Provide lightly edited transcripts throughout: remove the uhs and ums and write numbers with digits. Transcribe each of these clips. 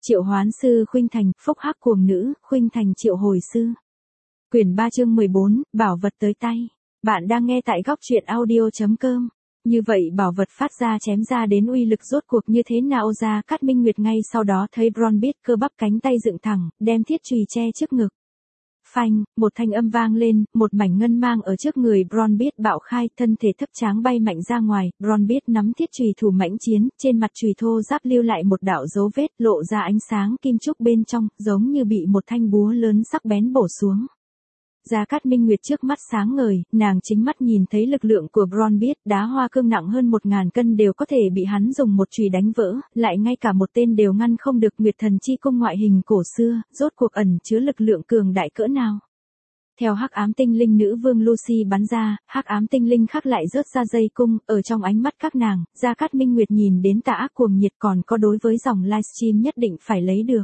Triệu hoán sư Khuynh Thành, phúc hắc cuồng nữ, Khuynh Thành triệu hồi sư. Quyển 3 chương 14, bảo vật tới tay. Bạn đang nghe tại góc truyện audio.com. Như vậy bảo vật phát ra chém ra đến uy lực rốt cuộc như thế nào? Gia Cát Minh Nguyệt ngay sau đó thấy Bron biết cơ bắp cánh tay dựng thẳng, đem thiết chùy che trước ngực. Phanh, một thanh âm vang lên, một mảnh ngân mang ở trước người Bron biết bạo khai, thân thể thấp tráng bay mạnh ra ngoài, Bron biết nắm thiết chùy thủ mãnh chiến, trên mặt chùy thô ráp lưu lại một đạo dấu vết, lộ ra ánh sáng kim trúc bên trong, giống như bị một thanh búa lớn sắc bén bổ xuống. Gia Cát Minh Nguyệt trước mắt sáng ngời, nàng chính mắt nhìn thấy lực lượng của Bron biết, đá hoa cương nặng hơn 1000 cân đều có thể bị hắn dùng một chùy đánh vỡ, lại ngay cả một tên đều ngăn không được. Nguyệt Thần Chi Cung ngoại hình cổ xưa, rốt cuộc ẩn chứa lực lượng cường đại cỡ nào. Theo hắc ám tinh linh nữ vương Lucy bắn ra, hắc ám tinh linh khác lại rớt ra dây cung, ở trong ánh mắt các nàng, Gia Cát Minh Nguyệt nhìn đến tà ác cuồng nhiệt, còn có đối với dòng livestream nhất định phải lấy được.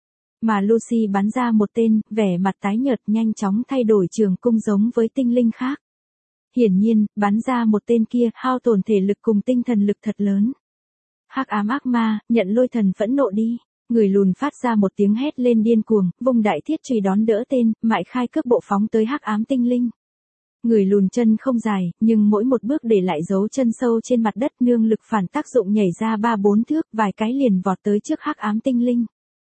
Mà Lucy bắn ra một tên, vẻ mặt tái nhợt nhanh chóng thay đổi trường cung giống với tinh linh khác. Hiển nhiên, bắn ra một tên kia, hao tổn thể lực cùng tinh thần lực thật lớn. Hắc ám ác ma, nhận lôi thần phẫn nộ đi. Người lùn phát ra một tiếng hét lên điên cuồng, vùng đại thiết chùy đón đỡ tên, mại khai cước bộ phóng tới hắc ám tinh linh. Người lùn chân không dài, nhưng mỗi một bước để lại dấu chân sâu trên mặt đất, nương lực phản tác dụng nhảy ra 3-4 thước, vài cái liền vọt tới trước hắc ám tinh linh.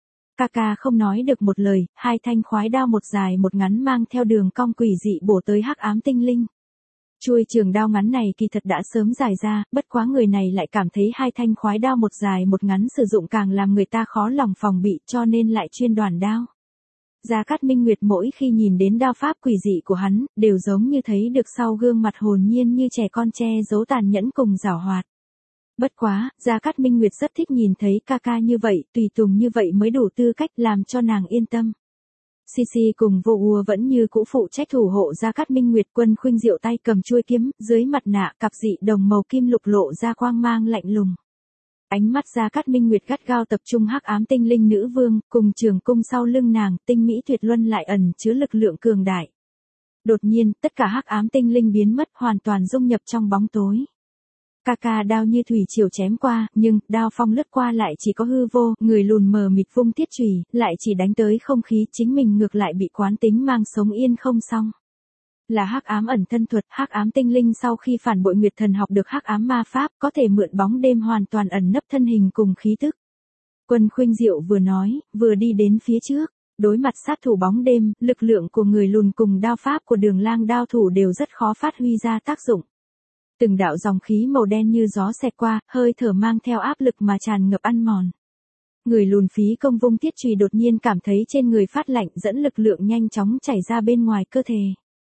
Kaka không nói được một lời, hai thanh khoái đao một dài một ngắn mang theo đường cong quỷ dị bổ tới hắc ám tinh linh. Chuôi trường đao ngắn này kỳ thật đã sớm dài ra, bất quá người này lại cảm thấy hai thanh khoái đao một dài một ngắn sử dụng càng làm người ta khó lòng phòng bị, cho nên lại chuyên đoản đao. Gia Cát Minh Nguyệt mỗi khi nhìn đến đao pháp quỷ dị của hắn, đều giống như thấy được sau gương mặt hồn nhiên như trẻ con che giấu tàn nhẫn cùng giảo hoạt. Bất quá, Gia Cát Minh Nguyệt rất thích nhìn thấy Kaka như vậy, tùy tùng như vậy mới đủ tư cách làm cho nàng yên tâm. Sisi cùng Vô Ua vẫn như cũ phụ trách thủ hộ Gia Cát Minh Nguyệt. Quân Khuynh Diệu tay cầm chuôi kiếm, dưới mặt nạ cặp dị đồng màu kim lục lộ ra quang mang lạnh lùng. Ánh mắt Gia Cát Minh Nguyệt gắt gao tập trung hắc ám tinh linh nữ vương, cùng trường cung sau lưng nàng, tinh mỹ tuyệt luân lại ẩn chứa lực lượng cường đại. Đột nhiên, tất cả hắc ám tinh linh biến mất, hoàn toàn dung nhập trong bóng tối. Kaka đao như thủy triều chém qua, nhưng đao phong lướt qua lại chỉ có hư vô, người lùn mờ mịt vung thiết chùy, lại chỉ đánh tới không khí, chính mình ngược lại bị quán tính mang sống yên không xong. Là hắc ám ẩn thân thuật, hắc ám tinh linh sau khi phản bội Nguyệt Thần học được hắc ám ma pháp, có thể mượn bóng đêm hoàn toàn ẩn nấp thân hình cùng khí tức. Quân Khuynh Diệu vừa nói, vừa đi đến phía trước. Đối mặt sát thủ bóng đêm, lực lượng của người lùn cùng đao pháp của Đường Lang đao thủ đều rất khó phát huy ra tác dụng. Từng đạo dòng khí màu đen như gió xẹt qua, hơi thở mang theo áp lực mà tràn ngập ăn mòn. Người lùn phí công vung thiết chùy đột nhiên cảm thấy trên người phát lạnh, dẫn lực lượng nhanh chóng chảy ra bên ngoài cơ thể.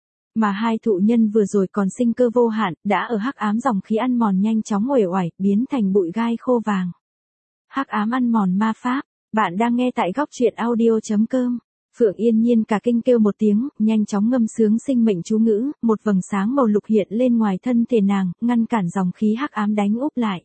Mà hai thụ nhân vừa rồi còn sinh cơ vô hạn, đã ở hắc ám dòng khí ăn mòn nhanh chóng uể oải, biến thành bụi gai khô vàng. Hắc ám ăn mòn ma pháp, bạn đang nghe tại góc truyện audio.com. Phượng Yên Nhiên cả kinh kêu một tiếng, nhanh chóng ngâm sướng sinh mệnh chú ngữ, một vầng sáng màu lục hiện lên ngoài thân thể nàng, ngăn cản dòng khí hắc ám đánh úp lại.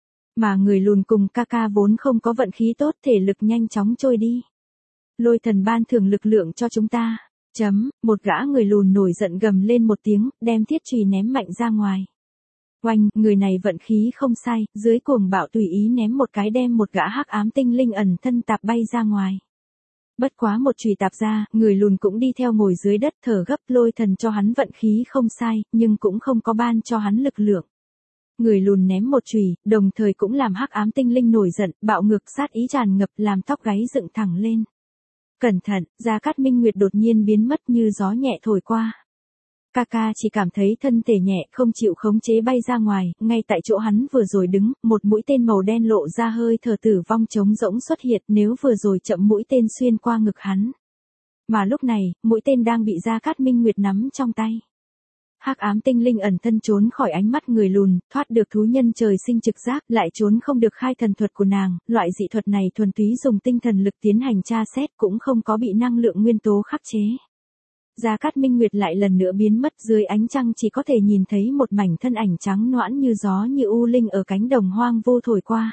Mà người lùn cùng Kaka vốn không có vận khí tốt, thể lực nhanh chóng trôi đi. Lôi thần ban thưởng lực lượng cho chúng ta. Một gã người lùn nổi giận gầm lên một tiếng, đem thiết chùy ném mạnh ra ngoài. Oanh, người này vận khí không sai, dưới cuồng bạo tùy ý ném một cái đem một gã hắc ám tinh linh ẩn thân tạp bay ra ngoài. Bất quá một chùy tạp ra, người lùn cũng đi theo ngồi dưới đất thở gấp. Lôi thần cho hắn vận khí không sai, nhưng cũng không có ban cho hắn lực lượng. Người lùn ném một chùy, đồng thời cũng làm hắc ám tinh linh nổi giận, bạo ngược sát ý tràn ngập, làm tóc gáy dựng thẳng lên. Cẩn thận, Gia Cát Minh Nguyệt đột nhiên biến mất như gió nhẹ thổi qua. Kaka chỉ cảm thấy thân thể nhẹ, không chịu khống chế bay ra ngoài, ngay tại chỗ hắn vừa rồi đứng, một mũi tên màu đen lộ ra hơi thở tử vong trống rỗng xuất hiện, nếu vừa rồi chậm mũi tên xuyên qua ngực hắn. Mà lúc này, mũi tên đang bị Gia Cát Minh Nguyệt nắm trong tay. Hắc ám tinh linh ẩn thân trốn khỏi ánh mắt người lùn, thoát được thú nhân trời sinh trực giác, lại trốn không được khai thần thuật của nàng, loại dị thuật này thuần túy dùng tinh thần lực tiến hành tra xét, cũng không có bị năng lượng nguyên tố khắc chế. Gia Cát Minh Nguyệt lại lần nữa biến mất, dưới ánh trăng chỉ có thể nhìn thấy một mảnh thân ảnh trắng noãn như gió như u linh ở cánh đồng hoang vô thổi qua.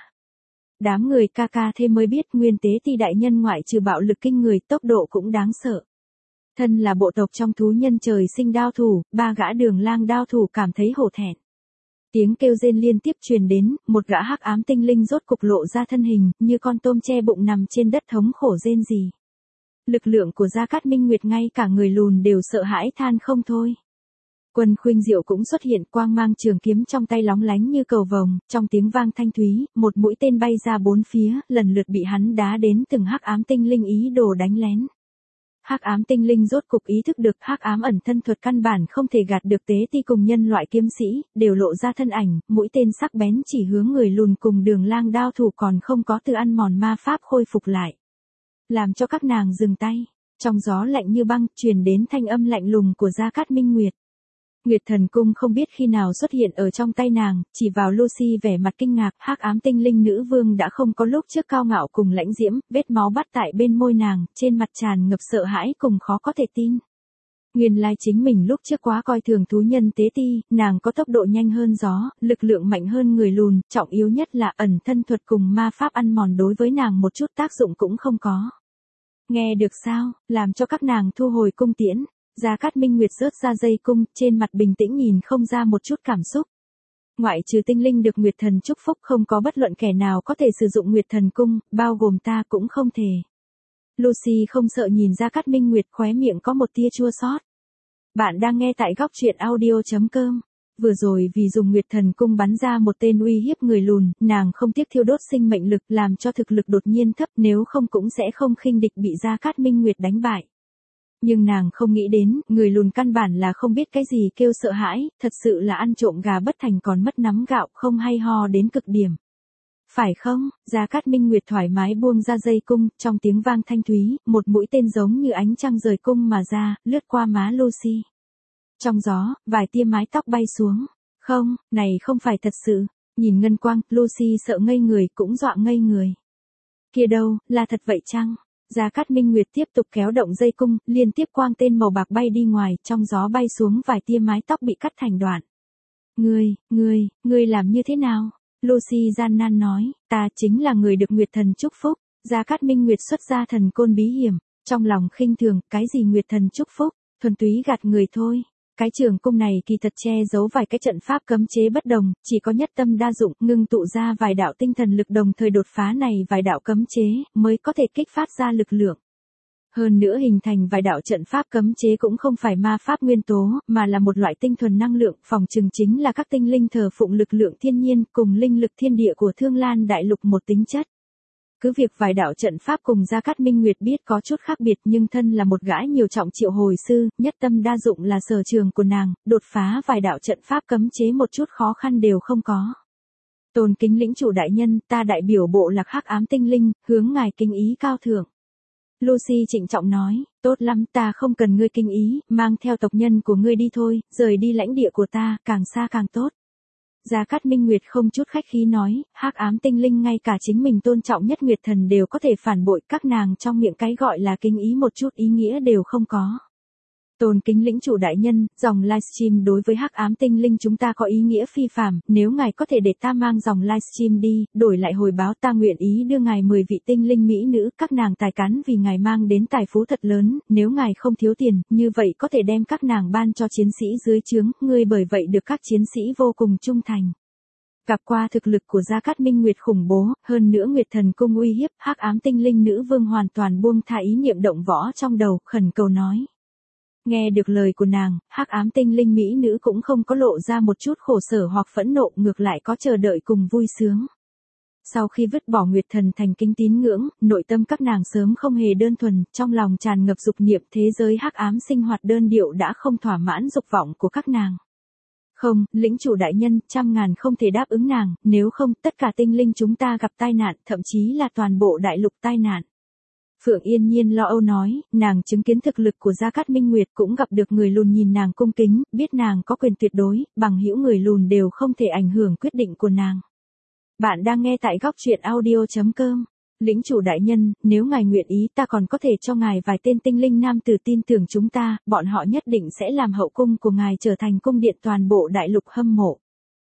Đám người Kaka thêm mới biết nguyên tế ti đại nhân ngoại trừ bạo lực kinh người, tốc độ cũng đáng sợ. Thân là bộ tộc trong thú nhân trời sinh đao thủ, ba gã Đường Lang đao thủ cảm thấy hổ thẹn. Tiếng kêu rên liên tiếp truyền đến, một gã hắc ám tinh linh rốt cục lộ ra thân hình, như con tôm che bụng nằm trên đất thống khổ rên rỉ. Lực lượng của Gia Cát Minh Nguyệt ngay cả người lùn đều sợ hãi than không thôi. Quân Khuynh Diệu cũng xuất hiện, quang mang trường kiếm trong tay lóng lánh như cầu vồng, trong tiếng vang thanh thúy, một mũi tên bay ra bốn phía, lần lượt bị hắn đá đến từng hắc ám tinh linh ý đồ đánh lén. Hắc ám tinh linh rốt cục ý thức được hắc ám ẩn thân thuật căn bản không thể gạt được tế ti cùng nhân loại kiếm sĩ, đều lộ ra thân ảnh, mũi tên sắc bén chỉ hướng người lùn cùng Đường Lang đao thủ còn không có từ ăn mòn ma pháp khôi phục lại. Làm cho các nàng dừng tay, trong gió lạnh như băng truyền đến thanh âm lạnh lùng của Gia Cát Minh Nguyệt. Nguyệt Thần Cung không biết khi nào xuất hiện ở trong tay nàng, chỉ vào Lucy vẻ mặt kinh ngạc, hắc ám tinh linh nữ vương đã không có lúc trước cao ngạo cùng lãnh diễm, vết máu bắt tại bên môi nàng, trên mặt tràn ngập sợ hãi cùng khó có thể tin. Nguyên lai chính mình lúc trước quá coi thường thú nhân tế ti, nàng có tốc độ nhanh hơn gió, lực lượng mạnh hơn người lùn, trọng yếu nhất là ẩn thân thuật cùng ma pháp ăn mòn đối với nàng một chút tác dụng cũng không có. Nghe được sao, làm cho các nàng thu hồi cung tiễn. Gia Cát Minh Nguyệt rớt ra dây cung, trên mặt bình tĩnh nhìn không ra một chút cảm xúc. Ngoại trừ tinh linh được Nguyệt Thần chúc phúc không có bất luận kẻ nào có thể sử dụng Nguyệt Thần cung, bao gồm ta cũng không thể. Lucy không sợ nhìn Gia Cát Minh Nguyệt, khóe miệng có một tia chua xót. Bạn đang nghe tại góc truyện audio.com. Vừa rồi vì dùng Nguyệt Thần cung bắn ra một tên uy hiếp người lùn, nàng không tiếc thiêu đốt sinh mệnh lực làm cho thực lực đột nhiên thấp, nếu không cũng sẽ không khinh địch bị Gia Cát Minh Nguyệt đánh bại. Nhưng nàng không nghĩ đến, người lùn căn bản là không biết cái gì kêu sợ hãi, thật sự là ăn trộm gà bất thành còn mất nắm gạo, không hay ho đến cực điểm. Phải không? Gia Cát Minh Nguyệt thoải mái buông ra dây cung, trong tiếng vang thanh thúy, một mũi tên giống như ánh trăng rời cung mà ra, lướt qua má Lucy. Trong gió, vài tia mái tóc bay xuống. Không, này không phải thật sự. Nhìn ngân quang, Lucy sợ ngây người, cũng dọa ngây người. Kia đâu, là thật vậy chăng? Gia Cát Minh Nguyệt tiếp tục kéo động dây cung, liên tiếp quang tên màu bạc bay đi ngoài, trong gió bay xuống vài tia mái tóc bị cắt thành đoạn. Ngươi làm như thế nào? Lucy gian nan nói, ta chính là người được Nguyệt Thần chúc phúc. Gia Cát Minh Nguyệt xuất ra thần côn bí hiểm, trong lòng khinh thường, cái gì Nguyệt Thần chúc phúc, thuần túy gạt người thôi. Cái trường cung này kỳ thật che giấu vài cái trận pháp cấm chế bất đồng, chỉ có nhất tâm đa dụng, ngưng tụ ra vài đạo tinh thần lực đồng thời đột phá này vài đạo cấm chế, mới có thể kích phát ra lực lượng. Hơn nữa hình thành vài đạo trận pháp cấm chế cũng không phải ma pháp nguyên tố, mà là một loại tinh thuần năng lượng, phòng trừng chính là các tinh linh thờ phụng lực lượng thiên nhiên cùng linh lực thiên địa của Thương Lan Đại Lục một tính chất. Cứ việc vài đạo trận pháp cùng Gia Cát Minh Nguyệt biết có chút khác biệt nhưng thân là một gã nhiều trọng triệu hồi sư, nhất tâm đa dụng là sở trường của nàng, đột phá vài đạo trận pháp cấm chế một chút khó khăn đều không có. Tôn kính lĩnh chủ đại nhân, ta đại biểu bộ lạc hắc ám tinh linh, hướng ngài kính ý cao thượng. Lucy trịnh trọng nói, tốt lắm, ta không cần ngươi kính ý, mang theo tộc nhân của ngươi đi thôi, rời đi lãnh địa của ta, càng xa càng tốt. Gia Cát Minh Nguyệt không chút khách khí nói, hắc ám tinh linh ngay cả chính mình tôn trọng nhất Nguyệt Thần đều có thể phản bội, các nàng trong miệng cái gọi là kính ý một chút ý nghĩa đều không có. Tôn kính lĩnh chủ đại nhân, dòng livestream đối với hắc ám tinh linh chúng ta có ý nghĩa phi phàm, nếu ngài có thể để ta mang dòng livestream đi, đổi lại hồi báo ta nguyện ý đưa ngài 10 vị tinh linh mỹ nữ, các nàng tài cán vì ngài mang đến tài phú thật lớn, nếu ngài không thiếu tiền, như vậy có thể đem các nàng ban cho chiến sĩ dưới trướng, ngươi bởi vậy được các chiến sĩ vô cùng trung thành. Gặp qua thực lực của Gia Cát Minh Nguyệt khủng bố, hơn nữa Nguyệt Thần cung uy hiếp, hắc ám tinh linh nữ vương hoàn toàn buông tha ý niệm động võ trong đầu, khẩn cầu nói. Nghe được lời của nàng, hắc ám tinh linh mỹ nữ cũng không có lộ ra một chút khổ sở hoặc phẫn nộ, ngược lại có chờ đợi cùng vui sướng. Sau khi vứt bỏ Nguyệt Thần thành kính tín ngưỡng, nội tâm các nàng sớm không hề đơn thuần, trong lòng tràn ngập dục niệm, thế giới hắc ám sinh hoạt đơn điệu đã không thỏa mãn dục vọng của các nàng. Không, lĩnh chủ đại nhân, trăm ngàn không thể đáp ứng nàng, nếu không tất cả tinh linh chúng ta gặp tai nạn, thậm chí là toàn bộ đại lục tai nạn. Phượng Yên Nhiên lo âu nói, nàng chứng kiến thực lực của Gia Cát Minh Nguyệt cũng gặp được người lùn nhìn nàng cung kính, biết nàng có quyền tuyệt đối, bằng hữu người lùn đều không thể ảnh hưởng quyết định của nàng. Bạn đang nghe tại góc truyện audio.com. Lĩnh chủ đại nhân, nếu ngài nguyện ý ta còn có thể cho ngài vài tên tinh linh nam tử tin tưởng chúng ta, bọn họ nhất định sẽ làm hậu cung của ngài trở thành cung điện toàn bộ đại lục hâm mộ.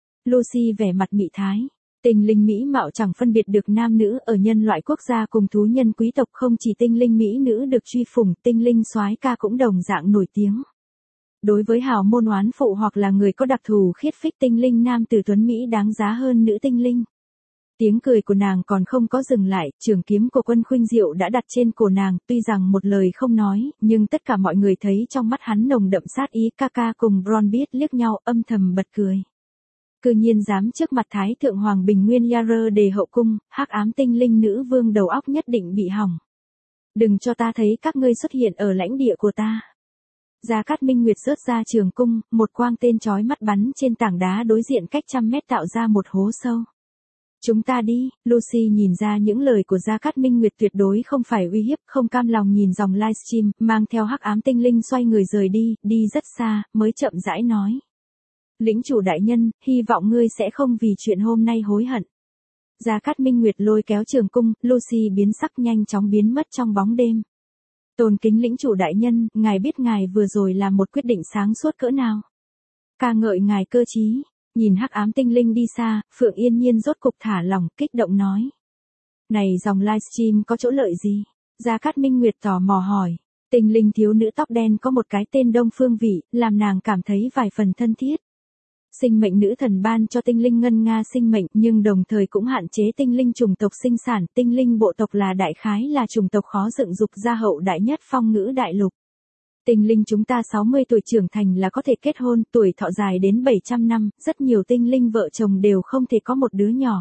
Lucy vẻ mặt mị thái. Tinh linh mỹ mạo chẳng phân biệt được nam nữ, ở nhân loại quốc gia cùng thú nhân quý tộc không chỉ tinh linh mỹ nữ được truy phủng, tinh linh soái ca cũng đồng dạng nổi tiếng. Đối với hào môn oán phụ hoặc là người có đặc thù khiết phích tinh linh nam tử tuấn Mỹ đáng giá hơn nữ tinh linh. Tiếng cười của nàng còn không có dừng lại, trường kiếm của Quân Khuynh Diệu đã đặt trên cổ nàng, tuy rằng một lời không nói, nhưng tất cả mọi người thấy trong mắt hắn nồng đậm sát ý. Kaka cùng Bron biết liếc nhau âm thầm bật cười. Cư nhiên dám trước mặt Thái Thượng Hoàng Bình Nguyên Yarer đề hậu cung, hắc ám tinh linh nữ vương đầu óc nhất định bị hỏng. Đừng cho ta thấy các ngươi xuất hiện ở lãnh địa của ta. Gia Cát Minh Nguyệt rớt ra trường cung, một quang tên chói mắt bắn trên tảng đá đối diện cách trăm mét tạo ra một hố sâu. Chúng ta đi, Lucy nhìn ra những lời của Gia Cát Minh Nguyệt tuyệt đối không phải uy hiếp, không cam lòng nhìn dòng livestream, mang theo hắc ám tinh linh xoay người rời đi, đi rất xa, mới chậm rãi nói. Lĩnh chủ đại nhân, hy vọng ngươi sẽ không vì chuyện hôm nay hối hận. Gia Cát Minh Nguyệt lôi kéo trường cung, Lucy biến sắc nhanh chóng biến mất trong bóng đêm. Tôn kính lĩnh chủ đại nhân, ngài biết ngài vừa rồi là một quyết định sáng suốt cỡ nào. Ca ngợi ngài cơ trí. Nhìn hắc ám tinh linh đi xa, Phượng Yên Nhiên rốt cục thả lỏng, kích động nói. Này dòng livestream có chỗ lợi gì? Gia Cát Minh Nguyệt tò mò hỏi. Tinh linh thiếu nữ tóc đen có một cái tên Đông Phương Vị, làm nàng cảm thấy vài phần thân thiết. Sinh mệnh nữ thần ban cho tinh linh ngân nga sinh mệnh, nhưng đồng thời cũng hạn chế tinh linh chủng tộc sinh sản. Tinh linh bộ tộc là đại khái là chủng tộc khó dựng dục ra hậu đại nhất phong ngữ đại lục. Tinh linh chúng ta 60 tuổi trưởng thành là có thể kết hôn, tuổi thọ dài đến 700 năm, rất nhiều tinh linh vợ chồng đều không thể có một đứa nhỏ.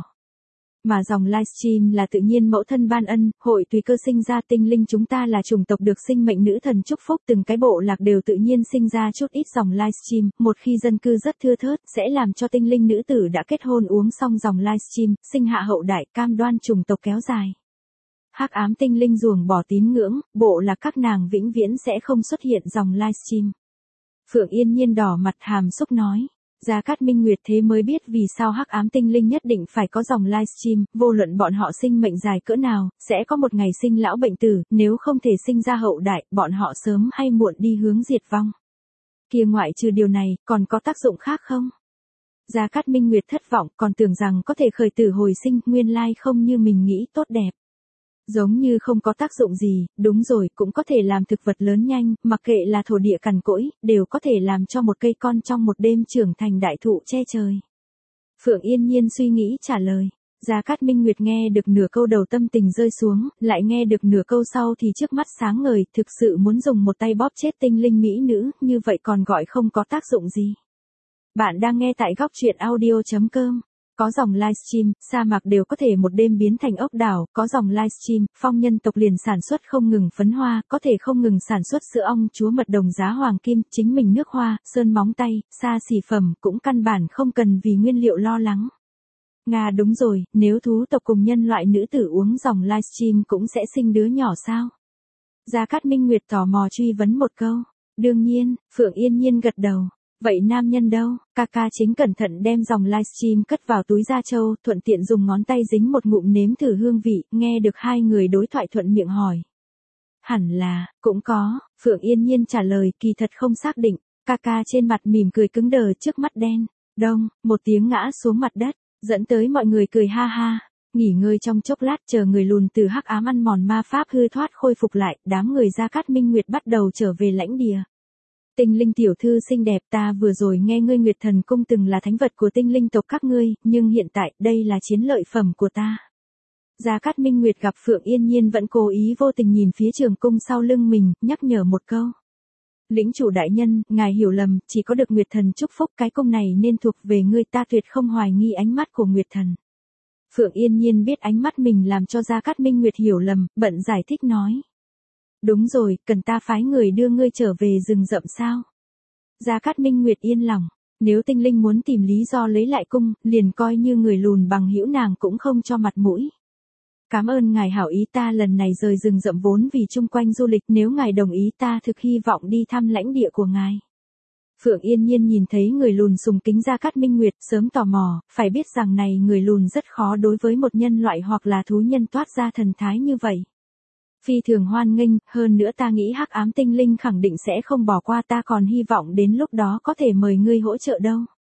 Mà dòng livestream là tự nhiên mẫu thân ban ân, hội tùy cơ sinh ra. Tinh linh chúng ta là chủng tộc được sinh mệnh nữ thần chúc phúc, từng cái bộ lạc đều tự nhiên sinh ra chút ít dòng livestream, một khi dân cư rất thưa thớt, sẽ làm cho tinh linh nữ tử đã kết hôn uống xong dòng livestream, sinh hạ hậu đại, cam đoan chủng tộc kéo dài. Hắc ám tinh linh ruồng bỏ tín ngưỡng, bộ là các nàng vĩnh viễn sẽ không xuất hiện dòng livestream. Phượng Yên Nhiên đỏ mặt hàm xúc nói. Gia Cát Minh Nguyệt thế mới biết vì sao hắc ám tinh linh nhất định phải có dòng livestream, vô luận bọn họ sinh mệnh dài cỡ nào, sẽ có một ngày sinh lão bệnh tử, nếu không thể sinh ra hậu đại, bọn họ sớm hay muộn đi hướng diệt vong. Kia ngoại trừ điều này, còn có tác dụng khác không? Gia Cát Minh Nguyệt thất vọng, còn tưởng rằng có thể khởi tử hồi sinh, nguyên lai không như mình nghĩ tốt đẹp. Giống như không có tác dụng gì, đúng rồi, cũng có thể làm thực vật lớn nhanh, mặc kệ là thổ địa cằn cỗi, đều có thể làm cho một cây con trong một đêm trưởng thành đại thụ che trời. Phượng Yên Nhiên suy nghĩ trả lời. Gia Cát Minh Nguyệt nghe được nửa câu đầu tâm tình rơi xuống, lại nghe được nửa câu sau thì trước mắt sáng ngời, thực sự muốn dùng một tay bóp chết tinh linh mỹ nữ, như vậy còn gọi không có tác dụng gì. Bạn đang nghe tại góc truyện audio.com. Có dòng livestream, sa mạc đều có thể một đêm biến thành ốc đảo, có dòng livestream, phong nhân tộc liền sản xuất không ngừng phấn hoa, có thể không ngừng sản xuất sữa ong chúa mật đồng giá hoàng kim, chính mình nước hoa, sơn móng tay, xa xỉ phẩm, cũng căn bản không cần vì nguyên liệu lo lắng. Nga đúng rồi, nếu thú tộc cùng nhân loại nữ tử uống dòng livestream cũng sẽ sinh đứa nhỏ sao? Gia Cát Minh Nguyệt tò mò truy vấn một câu. Đương nhiên, Phượng Yên Nhiên gật đầu. Vậy nam nhân đâu? Kaka chính cẩn thận đem dòng livestream cất vào túi da trâu, thuận tiện dùng ngón tay dính một ngụm nếm thử hương vị, nghe được hai người đối thoại thuận miệng hỏi. Hẳn là, cũng có, Phượng Yên Nhiên trả lời, kỳ thật không xác định. Kaka trên mặt mỉm cười cứng đờ, trước mắt đen. Đông, một tiếng ngã xuống mặt đất, dẫn tới mọi người cười ha ha. Nghỉ ngơi trong chốc lát chờ người lùn từ hắc ám ăn mòn ma pháp hư thoát khôi phục lại, đám người Gia Cát Minh Nguyệt bắt đầu trở về lãnh địa. Tinh linh tiểu thư xinh đẹp, ta vừa rồi nghe ngươi Nguyệt Thần Cung từng là thánh vật của tinh linh tộc các ngươi, nhưng hiện tại đây là chiến lợi phẩm của ta. Gia Cát Minh Nguyệt gặp Phượng Yên Nhiên vẫn cố ý vô tình nhìn phía trường cung sau lưng mình, nhắc nhở một câu. Lĩnh chủ đại nhân, ngài hiểu lầm, chỉ có được Nguyệt Thần chúc phúc, cái cung này nên thuộc về ngươi, ta tuyệt không hoài nghi ánh mắt của Nguyệt Thần. Phượng Yên Nhiên biết ánh mắt mình làm cho Gia Cát Minh Nguyệt hiểu lầm, bận giải thích nói. Đúng rồi, cần ta phái người đưa ngươi trở về rừng rậm sao? Gia Cát Minh Nguyệt yên lòng, nếu tinh linh muốn tìm lý do lấy lại cung, liền coi như người lùn bằng hữu nàng cũng không cho mặt mũi. Cảm ơn ngài hảo ý, ta lần này rời rừng rậm vốn vì chung quanh du lịch, nếu ngài đồng ý ta thực hy vọng đi thăm lãnh địa của ngài. Phượng Yên Nhiên nhìn thấy người lùn sùng kính Gia Cát Minh Nguyệt, sớm tò mò, phải biết rằng này người lùn rất khó đối với một nhân loại hoặc là thú nhân toát ra thần thái như vậy. Phi thường hoan nghênh, hơn nữa ta nghĩ hắc ám tinh linh khẳng định sẽ không bỏ qua, ta còn hy vọng đến lúc đó có thể mời ngươi hỗ trợ đâu.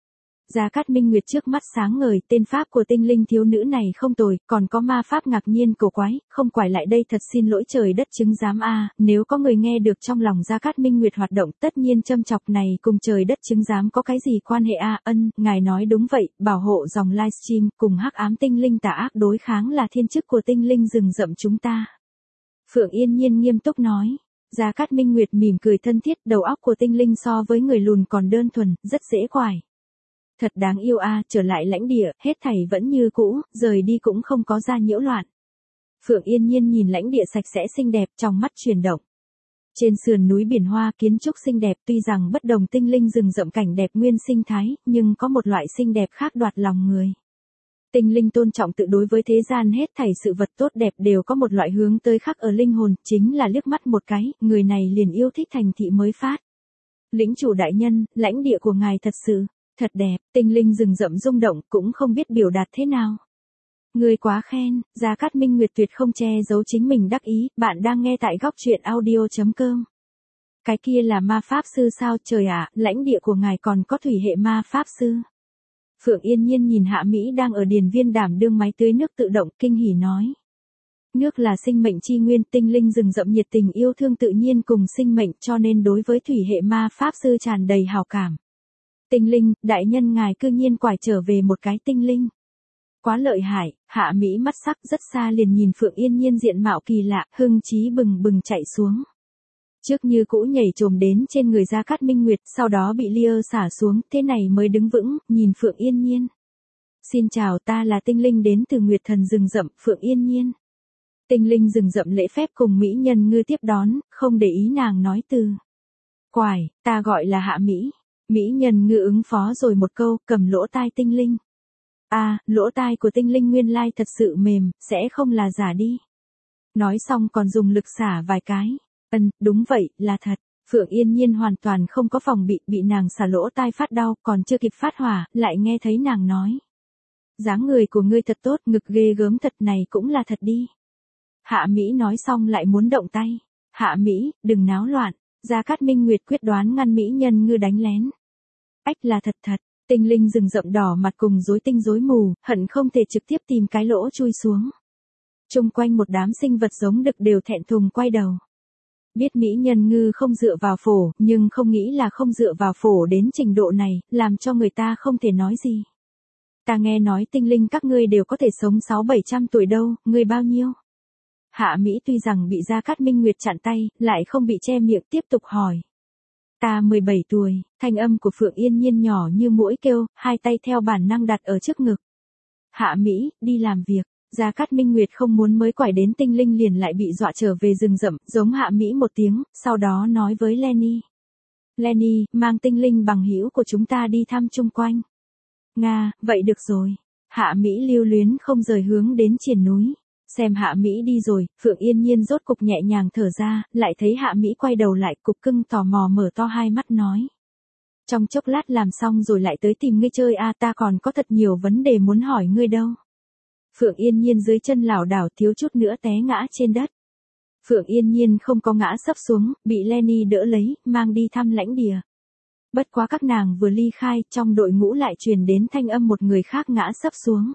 Gia Cát Minh Nguyệt trước mắt sáng ngời, tên pháp của tinh linh thiếu nữ này không tồi, còn có ma pháp ngạc nhiên cổ quái, không quải lại đây thật xin lỗi trời đất chứng giám a. Nếu có người nghe được trong lòng Gia Cát Minh Nguyệt hoạt động, tất nhiên châm chọc này cùng trời đất chứng giám có cái gì quan hệ a? Ngài nói đúng vậy, bảo hộ dòng livestream cùng hắc ám tinh linh tà ác đối kháng là thiên chức của tinh linh rừng rậm chúng ta. Phượng Yên Nhiên nghiêm túc nói. Gia Cát Minh Nguyệt mỉm cười thân thiết, đầu óc của tinh linh so với người lùn còn đơn thuần, rất dễ quải. Thật đáng yêu a, trở lại lãnh địa, hết thảy vẫn như cũ, rời đi cũng không có ra nhiễu loạn. Phượng Yên Nhiên nhìn lãnh địa sạch sẽ xinh đẹp, trong mắt chuyển động. Trên sườn núi biển hoa kiến trúc xinh đẹp, tuy rằng bất đồng tinh linh rừng rậm cảnh đẹp nguyên sinh thái, nhưng có một loại xinh đẹp khác đoạt lòng người. Tinh linh tôn trọng tự đối với thế gian hết thảy sự vật tốt đẹp đều có một loại hướng tới khắc ở linh hồn, chính là liếc mắt một cái, người này liền yêu thích thành thị mới phát. Lĩnh chủ đại nhân, lãnh địa của ngài thật sự thật đẹp, tinh linh rừng rậm rung động, cũng không biết biểu đạt thế nào. Người quá khen, Gia Cát Minh Nguyệt tuyệt không che giấu chính mình đắc ý, bạn đang nghe tại góc truyện audio.com. Cái kia là ma pháp sư sao, trời ạ, lãnh địa của ngài còn có thủy hệ ma pháp sư. Phượng Yên Nhiên nhìn Hạ Mỹ đang ở điền viên đảm đương máy tưới nước tự động, kinh hỉ nói. Nước là sinh mệnh chi nguyên, tinh linh rừng rậm nhiệt tình yêu thương tự nhiên cùng sinh mệnh, cho nên đối với thủy hệ ma pháp sư tràn đầy hào cảm. Tinh linh, đại nhân ngài cư nhiên quải trở về một cái tinh linh. Quá lợi hại, Hạ Mỹ mắt sắc rất xa liền nhìn Phượng Yên Nhiên diện mạo kỳ lạ, hưng chí bừng bừng chạy xuống. Trước như cũ nhảy trồm đến trên người Gia Cát Minh Nguyệt, sau đó bị Lear xả xuống, thế này mới đứng vững, nhìn Phượng Yên Nhiên. Xin chào, ta là tinh linh đến từ Nguyệt Thần rừng rậm, Phượng Yên Nhiên. Tinh linh rừng rậm lễ phép cùng mỹ nhân ngư tiếp đón, không để ý nàng nói từ. Quải, ta gọi là Hạ Mỹ. Mỹ nhân ngư ứng phó rồi một câu, cầm lỗ tai tinh linh. Lỗ tai của tinh linh nguyên lai thật sự mềm, sẽ không là giả đi. Nói xong còn dùng lực xả vài cái. Đúng vậy, là thật. Phượng Yên Nhiên hoàn toàn không có phòng bị nàng xả lỗ tai phát đau, còn chưa kịp phát hỏa, lại nghe thấy nàng nói. Dáng người của ngươi thật tốt, ngực ghê gớm thật, này cũng là thật đi. Hạ Mỹ nói xong lại muốn động tay. Hạ Mỹ, đừng náo loạn. Gia Cát Minh Nguyệt quyết đoán ngăn mỹ nhân ngư đánh lén. Ách là thật thật, tinh linh rừng rậm đỏ mặt cùng rối tinh rối mù, hận không thể trực tiếp tìm cái lỗ chui xuống. Chung quanh một đám sinh vật giống đực đều thẹn thùng quay đầu. Biết mỹ nhân ngư không dựa vào phổ, nhưng không nghĩ là không dựa vào phổ đến trình độ này, làm cho người ta không thể nói gì. Ta nghe nói tinh linh các ngươi đều có thể sống 600-700 tuổi đâu, ngươi bao nhiêu? Hạ Mỹ tuy rằng bị Gia Cát Minh Nguyệt chặn tay, lại không bị che miệng tiếp tục hỏi. Ta 17 tuổi, thanh âm của Phượng Yên Nhiên nhỏ như muỗi kêu, hai tay theo bản năng đặt ở trước ngực. Hạ Mỹ, đi làm việc. Gia Cát Minh Nguyệt không muốn mới quải đến tinh linh liền lại bị dọa trở về rừng rậm, giống Hạ Mỹ một tiếng, sau đó nói với Lenny. Lenny, mang tinh linh bằng hữu của chúng ta đi thăm chung quanh. Nga, vậy được rồi. Hạ Mỹ lưu luyến không rời hướng đến triển núi. Xem Hạ Mỹ đi rồi, Phượng Yên Nhiên rốt cục nhẹ nhàng thở ra, lại thấy Hạ Mỹ quay đầu lại, cục cưng tò mò mở to hai mắt nói. Trong chốc lát làm xong rồi lại tới tìm ngươi chơi ta còn có thật nhiều vấn đề muốn hỏi ngươi đâu. Phượng Yên Nhiên dưới chân lảo đảo thiếu chút nữa té ngã trên đất. Phượng Yên Nhiên không có ngã sấp xuống, bị Lenny đỡ lấy, mang đi thăm lãnh địa. Bất quá các nàng vừa ly khai, trong đội ngũ lại truyền đến thanh âm một người khác ngã sấp xuống.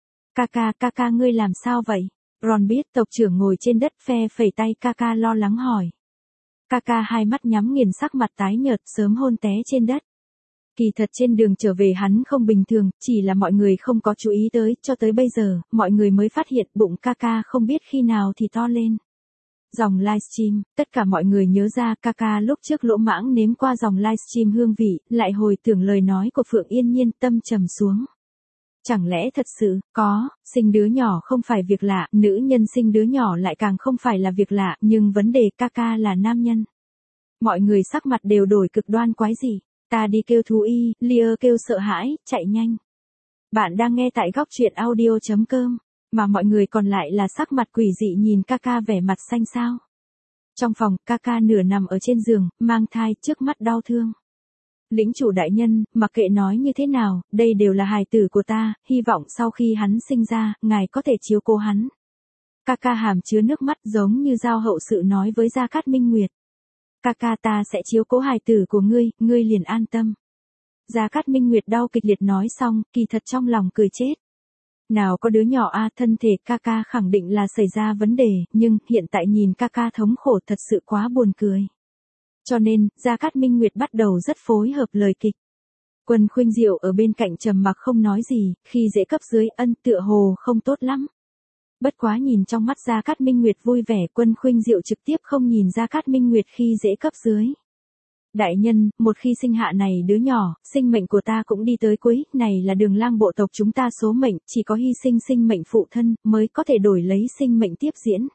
Ca ngươi làm sao vậy? Ron biết tộc trưởng ngồi trên đất phe phẩy tay, ca lo lắng hỏi. Ca hai mắt nhắm nghiền, sắc mặt tái nhợt, sớm hôn té trên đất. Kỳ thật trên đường trở về hắn không bình thường, chỉ là mọi người không có chú ý tới, cho tới bây giờ, mọi người mới phát hiện bụng ca không biết khi nào thì to lên. Dòng livestream, tất cả mọi người nhớ ra ca lúc trước lỗ mãng nếm qua dòng livestream hương vị, lại hồi tưởng lời nói của Phượng Yên Nhiên, tâm trầm xuống. Chẳng lẽ thật sự, sinh đứa nhỏ không phải việc lạ, nữ nhân sinh đứa nhỏ lại càng không phải là việc lạ, nhưng vấn đề ca là nam nhân. Mọi người sắc mặt đều đổi cực đoan quái gì. Ta đi kêu thú y, Lear kêu sợ hãi, chạy nhanh. Bạn đang nghe tại góc truyện audio.com, mà mọi người còn lại là sắc mặt quỷ dị nhìn ca vẻ mặt xanh xao. Trong phòng, ca nửa nằm ở trên giường, mang thai, trước mắt đau thương. Lĩnh chủ đại nhân, mặc kệ nói như thế nào, đây đều là hài tử của ta, hy vọng sau khi hắn sinh ra, ngài có thể chiếu cố hắn. Ca hàm chứa nước mắt giống như giao hậu sự nói với Gia Cát Minh Nguyệt. Ca ta sẽ chiếu cố hài tử của ngươi liền an tâm. Gia Cát Minh Nguyệt đau kịch liệt nói xong, kỳ thật trong lòng cười chết. Nào có đứa nhỏ thân thể ca ca khẳng định là xảy ra vấn đề, nhưng hiện tại nhìn ca ca thống khổ thật sự quá buồn cười. Cho nên, Gia Cát Minh Nguyệt bắt đầu rất phối hợp lời kịch. Quân Khuynh Diệu ở bên cạnh trầm mặc không nói gì, khi dễ cấp dưới tựa hồ không tốt lắm. Bất quá nhìn trong mắt Gia Cát Minh Nguyệt vui vẻ, Quân Khuynh Diệu trực tiếp không nhìn Gia Cát Minh Nguyệt khi dễ cấp dưới. Đại nhân, một khi sinh hạ này đứa nhỏ, sinh mệnh của ta cũng đi tới cuối, này là Đường Lang bộ tộc chúng ta số mệnh, chỉ có hy sinh sinh mệnh phụ thân, mới có thể đổi lấy sinh mệnh tiếp diễn.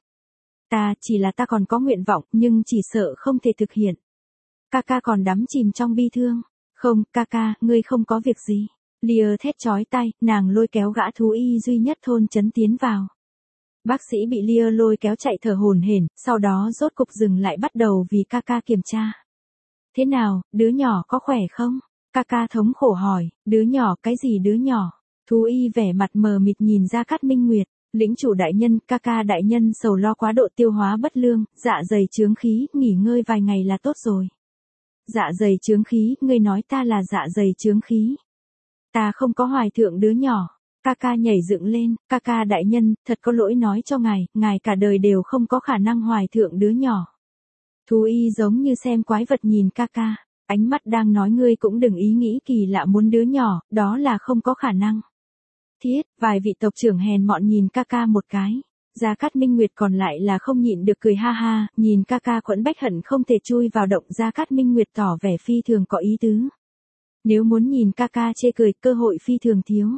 Ta còn có nguyện vọng, nhưng chỉ sợ không thể thực hiện. Ca ca còn đắm chìm trong bi thương. Không, ca ca, ngươi không có việc gì. Lear thét chói tai, nàng lôi kéo gã thú y duy nhất thôn trấn tiến vào. Bác sĩ bị Lear lôi kéo chạy thở hổn hển, sau đó rốt cục dừng lại bắt đầu vì ca ca kiểm tra. Thế nào, đứa nhỏ có khỏe không? Ca ca thống khổ hỏi, đứa nhỏ, cái gì đứa nhỏ? Thú y vẻ mặt mờ mịt nhìn Gia Cát Minh Nguyệt, lĩnh chủ đại nhân, ca ca đại nhân sầu lo quá độ tiêu hóa bất lương, dạ dày chướng khí, nghỉ ngơi vài ngày là tốt rồi. Dạ dày chướng khí, ngươi nói ta là dạ dày chướng khí. Ta không có hoài thượng đứa nhỏ. Ca ca nhảy dựng lên, ca ca đại nhân, thật có lỗi nói cho ngài cả đời đều không có khả năng hoài thượng đứa nhỏ. Thú y giống như xem quái vật nhìn ca ca, ánh mắt đang nói ngươi cũng đừng ý nghĩ kỳ lạ muốn đứa nhỏ, đó là không có khả năng. Thiết, vài vị tộc trưởng hèn mọn nhìn ca ca một cái. Gia Cát Minh Nguyệt còn lại là không nhịn được cười ha ha, nhìn ca ca Quẫn Bách hận không thể chui vào động. Gia Cát Minh Nguyệt tỏ vẻ phi thường có ý tứ. Nếu muốn nhìn ca ca chê cười, cơ hội phi thường thiếu.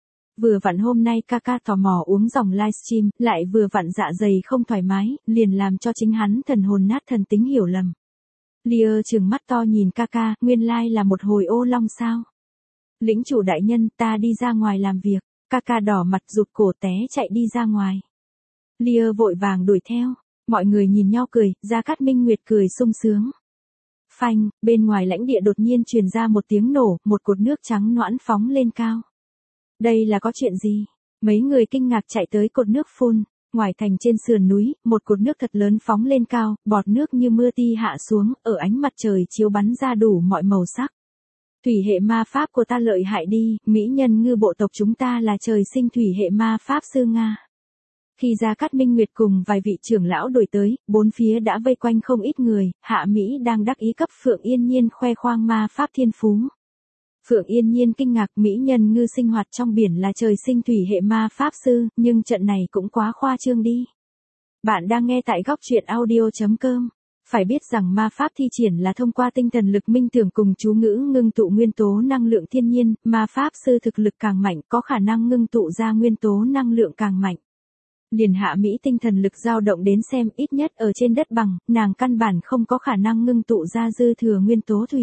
Vừa vặn hôm nay ca ca tò mò uống dòng livestream, lại vừa vặn dạ dày không thoải mái, liền làm cho chính hắn thần hồn nát thần tính hiểu lầm. Lear trừng mắt to nhìn ca ca, nguyên lai là một hồi ô long sao. Lĩnh chủ đại nhân, ta đi ra ngoài làm việc. Ca ca đỏ mặt rụt cổ té chạy đi ra ngoài. Lear vội vàng đuổi theo, mọi người nhìn nhau cười, Gia Cát Minh Nguyệt cười sung sướng. Phanh, bên ngoài lãnh địa đột nhiên truyền ra một tiếng nổ, một cột nước trắng nõn phóng lên cao. Đây là có chuyện gì? Mấy người kinh ngạc chạy tới cột nước phun, ngoài thành trên sườn núi, một cột nước thật lớn phóng lên cao, bọt nước như mưa ti hạ xuống, ở ánh mặt trời chiếu bắn ra đủ mọi màu sắc. Thủy hệ ma pháp của ta lợi hại đi, mỹ nhân ngư bộ tộc chúng ta là trời sinh thủy hệ ma pháp sư Nga. Khi Gia Cát Minh Nguyệt cùng vài vị trưởng lão đuổi tới, bốn phía đã vây quanh không ít người, Hạ Mỹ đang đắc ý cấp Phượng Yên Nhiên khoe khoang ma pháp thiên phú. Phượng Yên Nhiên kinh ngạc, mỹ nhân ngư sinh hoạt trong biển là trời sinh thủy hệ ma pháp sư, nhưng trận này cũng quá khoa trương đi. Bạn đang nghe tại góc truyện audio.com. Phải biết rằng ma pháp thi triển là thông qua tinh thần lực minh tưởng cùng chú ngữ ngưng tụ nguyên tố năng lượng thiên nhiên, ma pháp sư thực lực càng mạnh có khả năng ngưng tụ ra nguyên tố năng lượng càng mạnh. Liền Hạ Mỹ tinh thần lực dao động đến xem, ít nhất ở trên đất bằng, nàng căn bản không có khả năng ngưng tụ ra dư thừa nguyên tố thủy.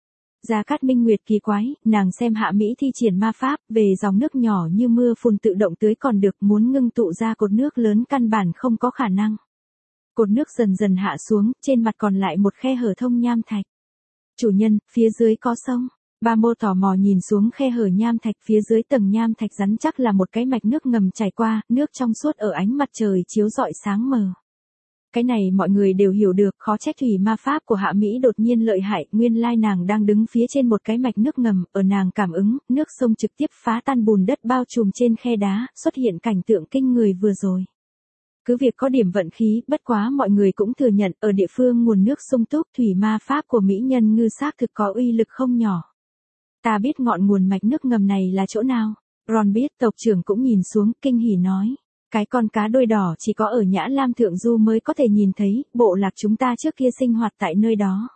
Gia Cát Minh Nguyệt kỳ quái, nàng xem Hạ Mỹ thi triển ma pháp, về dòng nước nhỏ như mưa phùn tự động tưới còn được, muốn ngưng tụ ra cột nước lớn căn bản không có khả năng. Cột nước dần dần hạ xuống, trên mặt còn lại một khe hở thông nham thạch. Chủ nhân, phía dưới có sông. Ba Mô tò mò nhìn xuống khe hở nham thạch, phía dưới tầng nham thạch rắn chắc là một cái mạch nước ngầm chảy qua, nước trong suốt ở ánh mặt trời chiếu rọi sáng mờ. Cái này mọi người đều hiểu được, khó trách thủy ma pháp của Hạ Mỹ đột nhiên lợi hại, nguyên lai nàng đang đứng phía trên một cái mạch nước ngầm, ở nàng cảm ứng, nước sông trực tiếp phá tan bùn đất bao trùm trên khe đá, xuất hiện cảnh tượng kinh người vừa rồi. Cứ việc có điểm vận khí, bất quá mọi người cũng thừa nhận, ở địa phương nguồn nước sung túc, thủy ma pháp của mỹ nhân ngư xác thực có uy lực không nhỏ. Ta biết ngọn nguồn mạch nước ngầm này là chỗ nào. Ron biết, tộc trưởng cũng nhìn xuống, kinh hỉ nói. Cái con cá đuôi đỏ chỉ có ở Nhã Lam Thượng Du mới có thể nhìn thấy, bộ lạc chúng ta trước kia sinh hoạt tại nơi đó.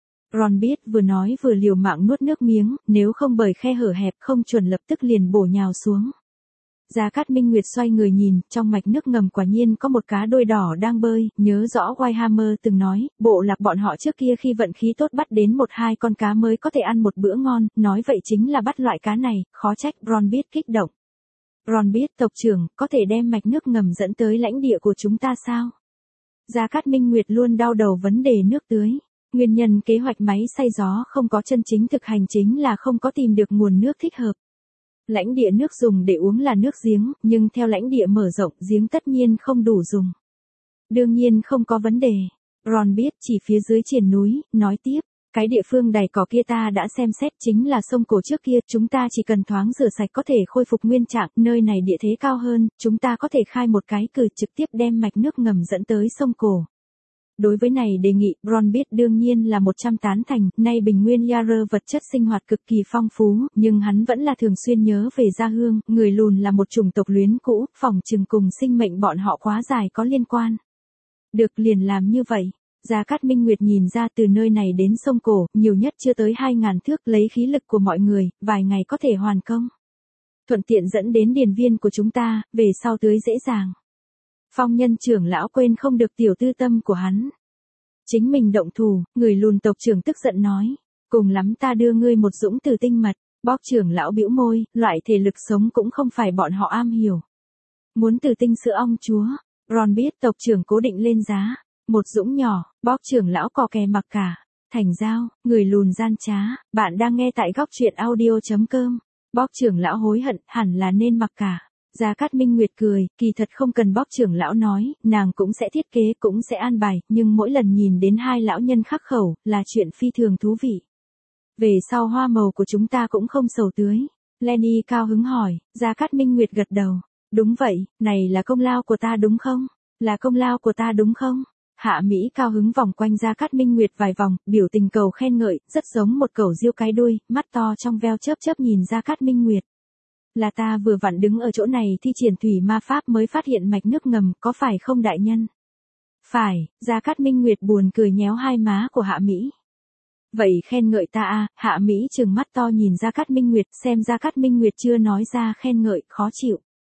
Ron biết vừa nói vừa liều mạng nuốt nước miếng, nếu không bởi khe hở hẹp không chuẩn lập tức liền bổ nhào xuống. Gia Cát Minh Nguyệt xoay người nhìn, trong mạch nước ngầm quả nhiên có một cá đuôi đỏ đang bơi, nhớ rõ Whitehammer từng nói, bộ lạc bọn họ trước kia khi vận khí tốt bắt đến 1-2 con cá mới có thể ăn một bữa ngon, nói vậy chính là bắt loại cá này, khó trách. Ron biết kích động. Ron biết, tộc trưởng, có thể đem mạch nước ngầm dẫn tới lãnh địa của chúng ta sao? Gia Cát Minh Nguyệt luôn đau đầu vấn đề nước tưới. Nguyên nhân kế hoạch máy xay gió không có chân chính thực hành chính là không có tìm được nguồn nước thích hợp. Lãnh địa nước dùng để uống là nước giếng, nhưng theo lãnh địa mở rộng, giếng tất nhiên không đủ dùng. Đương nhiên không có vấn đề. Ron biết, chỉ phía dưới triền núi, nói tiếp, Cái địa phương đầy cỏ kia ta đã xem xét chính là sông cổ trước kia, chúng ta chỉ cần thoáng rửa sạch có thể khôi phục nguyên trạng, nơi này địa thế cao hơn, chúng ta có thể khai một cái cử trực tiếp đem mạch nước ngầm dẫn tới sông cổ. Đối với này đề nghị, Ron biết đương nhiên là 100 tán thành, nay bình nguyên Yarrow vật chất sinh hoạt cực kỳ phong phú, nhưng hắn vẫn là thường xuyên nhớ về gia hương, người lùn là một chủng tộc luyến cũ, phỏng chừng cùng sinh mệnh bọn họ quá dài có liên quan. Được liền làm như vậy. Gia Cát Minh Nguyệt nhìn ra từ nơi này đến sông cổ, nhiều nhất chưa tới 2.000 thước, lấy khí lực của mọi người, vài ngày có thể hoàn công. Thuận tiện dẫn đến điền viên của chúng ta, về sau tưới dễ dàng. Phong Nhân trưởng lão quên không được tiểu tư tâm của hắn. Chính mình động thủ, người lùn tộc trưởng tức giận nói, cùng lắm ta đưa ngươi một dũng từ tinh mật. Bóc trưởng lão bĩu môi, loại thể lực sống cũng không phải bọn họ am hiểu. Muốn từ tinh sữa ong chúa, Ron biết tộc trưởng cố định lên giá. Một dũng nhỏ, Bóc trưởng lão cò kè mặc cả. Thành giao, người lùn gian trá, bạn đang nghe tại góc truyện audio.com. Bóc trưởng lão hối hận, hẳn là nên mặc cả. Gia Cát Minh Nguyệt cười, kỳ thật không cần Bóc trưởng lão nói, nàng cũng sẽ thiết kế, cũng sẽ an bài, nhưng mỗi lần nhìn đến hai lão nhân khắc khẩu, là chuyện phi thường thú vị. Về sau hoa màu của chúng ta cũng không sầu tưới. Lenny cao hứng hỏi, Gia Cát Minh Nguyệt gật đầu. Đúng vậy, này là công lao của ta đúng không? Là công lao của ta đúng không? Hạ Mỹ cao hứng vòng quanh Gia Cát Minh Nguyệt vài vòng, biểu tình cầu khen ngợi, rất giống một cẩu diêu cái đuôi, mắt to trong veo chớp chớp nhìn Gia Cát Minh Nguyệt. Là ta vừa vặn đứng ở chỗ này thi triển thủy ma pháp mới phát hiện mạch nước ngầm, có phải không đại nhân? Phải, Gia Cát Minh Nguyệt buồn cười nhéo hai má của Hạ Mỹ. Vậy khen ngợi ta à, Hạ Mỹ trừng mắt to nhìn Gia Cát Minh Nguyệt, xem Gia Cát Minh Nguyệt chưa nói ra khen ngợi, khó chịu.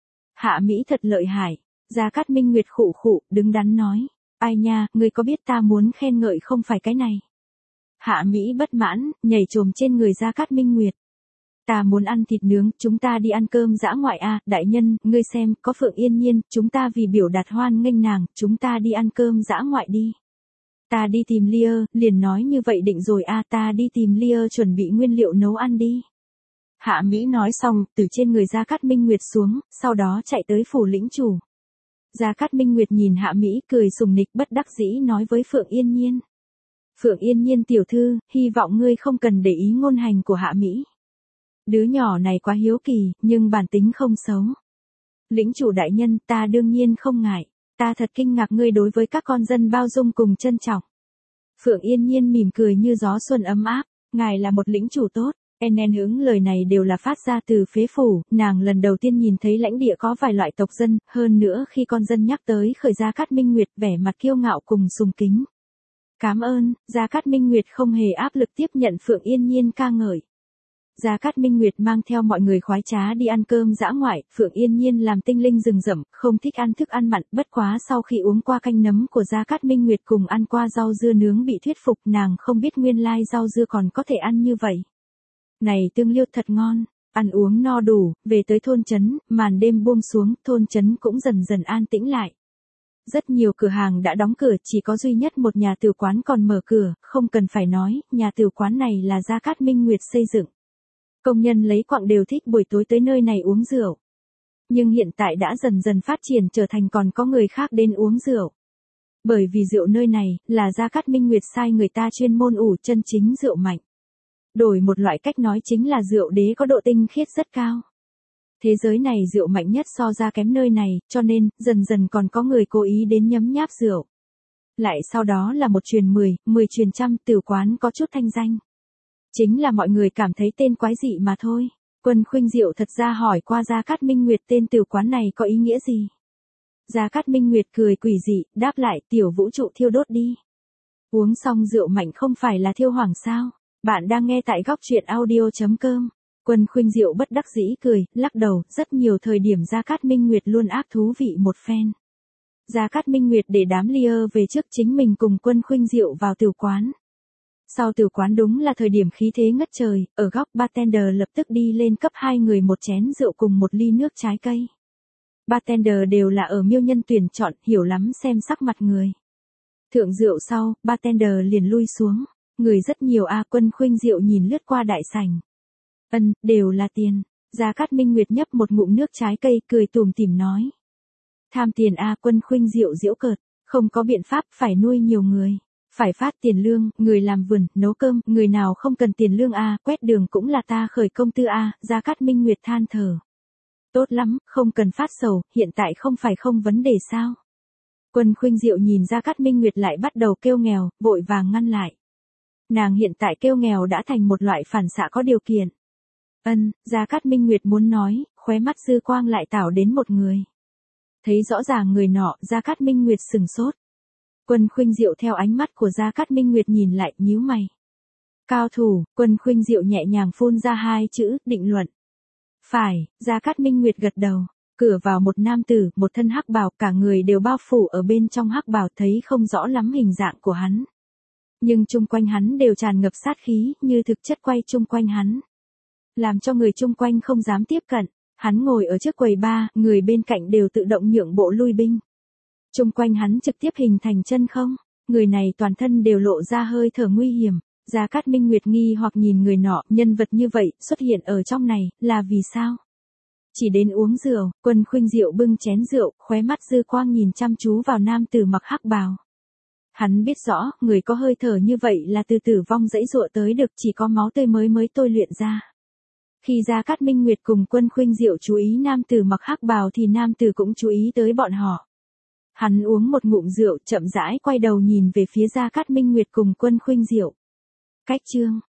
Hạ Mỹ thật lợi hại, Gia Cát Minh Nguyệt khụ khụ, đứng đắn nói. Ai nha, ngươi có biết ta muốn khen ngợi không phải cái này. Hạ Mỹ bất mãn, nhảy chồm trên người Gia Cát Minh Nguyệt. Ta muốn ăn thịt nướng, chúng ta đi ăn cơm dã ngoại à, đại nhân, ngươi xem, có Phượng Yên Nhiên, chúng ta vì biểu đạt hoan nghênh nàng, chúng ta đi ăn cơm dã ngoại đi. Ta đi tìm Lear, liền nói như vậy định rồi à, ta đi tìm Lear chuẩn bị nguyên liệu nấu ăn đi. Hạ Mỹ nói xong, từ trên người Gia Cát Minh Nguyệt xuống, sau đó chạy tới phủ lĩnh chủ. Gia Cát Minh Nguyệt nhìn Hạ Mỹ cười sùng nịch bất đắc dĩ nói với Phượng Yên Nhiên. Phượng Yên Nhiên tiểu thư, hy vọng ngươi không cần để ý ngôn hành của Hạ Mỹ. Đứa nhỏ này quá hiếu kỳ, nhưng bản tính không xấu. Lĩnh chủ đại nhân, ta đương nhiên không ngại. Ta thật kinh ngạc ngươi đối với các con dân bao dung cùng trân trọng. Phượng Yên Nhiên mỉm cười như gió xuân ấm áp. Ngài là một lĩnh chủ tốt. En hướng lời này đều là phát ra từ phế phủ, nàng lần đầu tiên nhìn thấy lãnh địa có vài loại tộc dân, hơn nữa khi con dân nhắc tới khởi Gia Cát Minh Nguyệt vẻ mặt kiêu ngạo cùng sùng kính. Cảm ơn, Gia Cát Minh Nguyệt không hề áp lực tiếp nhận Phượng Yên Nhiên ca ngợi. Gia Cát Minh Nguyệt mang theo mọi người khoái trá đi ăn cơm dã ngoại, Phượng Yên Nhiên làm tinh linh rừng rậm, không thích ăn thức ăn mặn, bất quá sau khi uống qua canh nấm của Gia Cát Minh Nguyệt cùng ăn qua rau dưa nướng bị thuyết phục, nàng không biết nguyên lai rau dưa còn có thể ăn như vậy. Này tương liêu thật ngon, ăn uống no đủ, về tới thôn trấn, màn đêm buông xuống, thôn trấn cũng dần dần an tĩnh lại. Rất nhiều cửa hàng đã đóng cửa, chỉ có duy nhất một nhà tử quán còn mở cửa, không cần phải nói, nhà tử quán này là Gia Cát Minh Nguyệt xây dựng. Công nhân lấy quặng đều thích buổi tối tới nơi này uống rượu. Nhưng hiện tại đã dần dần phát triển trở thành còn có người khác đến uống rượu. Bởi vì rượu nơi này, là Gia Cát Minh Nguyệt sai người ta chuyên môn ủ chân chính rượu mạnh. Đổi một loại cách nói chính là rượu đế có độ tinh khiết rất cao. Thế giới này rượu mạnh nhất so ra kém nơi này, cho nên, dần dần còn có người cố ý đến nhấm nháp rượu. Lại sau đó là một truyền 10 truyền trăm, tử quán có chút thanh danh. Chính là mọi người cảm thấy tên quái dị mà thôi. Quân Khuynh Diệu thật ra hỏi qua Gia Cát Minh Nguyệt tên tử quán này có ý nghĩa gì. Gia Cát Minh Nguyệt cười quỷ dị, đáp lại tiểu vũ trụ thiêu đốt đi. Uống xong rượu mạnh không phải là thiêu hoảng sao. Bạn đang nghe tại góc truyện audio.com. Quân Khuynh Diệu bất đắc dĩ cười, lắc đầu, rất nhiều thời điểm Gia Cát Minh Nguyệt luôn ác thú vị một phen. Gia Cát Minh Nguyệt để đám Lear về trước chính mình cùng Quân Khuynh Diệu vào tử quán. Sau tử quán đúng là thời điểm khí thế ngất trời, ở góc bartender lập tức đi lên cấp hai người một chén rượu cùng một ly nước trái cây. Bartender đều là ở miêu nhân tuyển chọn, hiểu lắm xem sắc mặt người. Thượng rượu sau, bartender liền lui xuống. Người rất nhiều a. Quân Khuynh Diệu nhìn lướt qua đại sảnh. Đều là tiền. Gia Cát Minh Nguyệt nhấp một ngụm nước trái cây, cười tủm tỉm nói. Tham tiền a. Quân Khuynh Diệu giễu cợt, không có biện pháp phải nuôi nhiều người. Phải phát tiền lương, người làm vườn, nấu cơm, người nào không cần tiền lương a, quét đường cũng là ta khởi công tư a, Gia Cát Minh Nguyệt than thở. Tốt lắm, không cần phát sầu, hiện tại không phải không vấn đề sao. Quân Khuynh Diệu nhìn Gia Cát Minh Nguyệt lại bắt đầu kêu nghèo, vội vàng ngăn lại. Nàng hiện tại kêu nghèo đã thành một loại phản xạ có điều kiện. Gia Cát Minh Nguyệt muốn nói, khóe mắt dư quang lại tảo đến một người. Thấy rõ ràng người nọ, Gia Cát Minh Nguyệt sừng sốt. Quân Khuynh Diệu theo ánh mắt của Gia Cát Minh Nguyệt nhìn lại, nhíu mày. Cao thủ, Quân Khuynh Diệu nhẹ nhàng phun ra hai chữ, định luận. Phải, Gia Cát Minh Nguyệt gật đầu. Cửa vào một nam tử, một thân hắc bào, cả người đều bao phủ ở bên trong hắc bào, thấy không rõ lắm hình dạng của hắn. Nhưng chung quanh hắn đều tràn ngập sát khí, như thực chất quay chung quanh hắn. Làm cho người chung quanh không dám tiếp cận. Hắn ngồi ở trước quầy bar, người bên cạnh đều tự động nhượng bộ lui binh. Chung quanh hắn trực tiếp hình thành chân không. Người này toàn thân đều lộ ra hơi thở nguy hiểm. Gia Cát Minh Nguyệt nghi hoặc nhìn người nọ, nhân vật như vậy, xuất hiện ở trong này, là vì sao? Chỉ đến uống rượu, Quân Khuynh Diệu bưng chén rượu, khóe mắt dư quang nhìn chăm chú vào nam tử mặc hắc bào. Hắn biết rõ, người có hơi thở như vậy là từ tử vong dãy dụa tới được, chỉ có máu tươi mới tôi luyện ra. Khi Gia Cát Minh Nguyệt cùng Quân Khuynh Diệu chú ý nam tử mặc hắc bào thì nam tử cũng chú ý tới bọn họ. Hắn uống một ngụm rượu, chậm rãi quay đầu nhìn về phía Gia Cát Minh Nguyệt cùng Quân Khuynh Diệu. Cách chương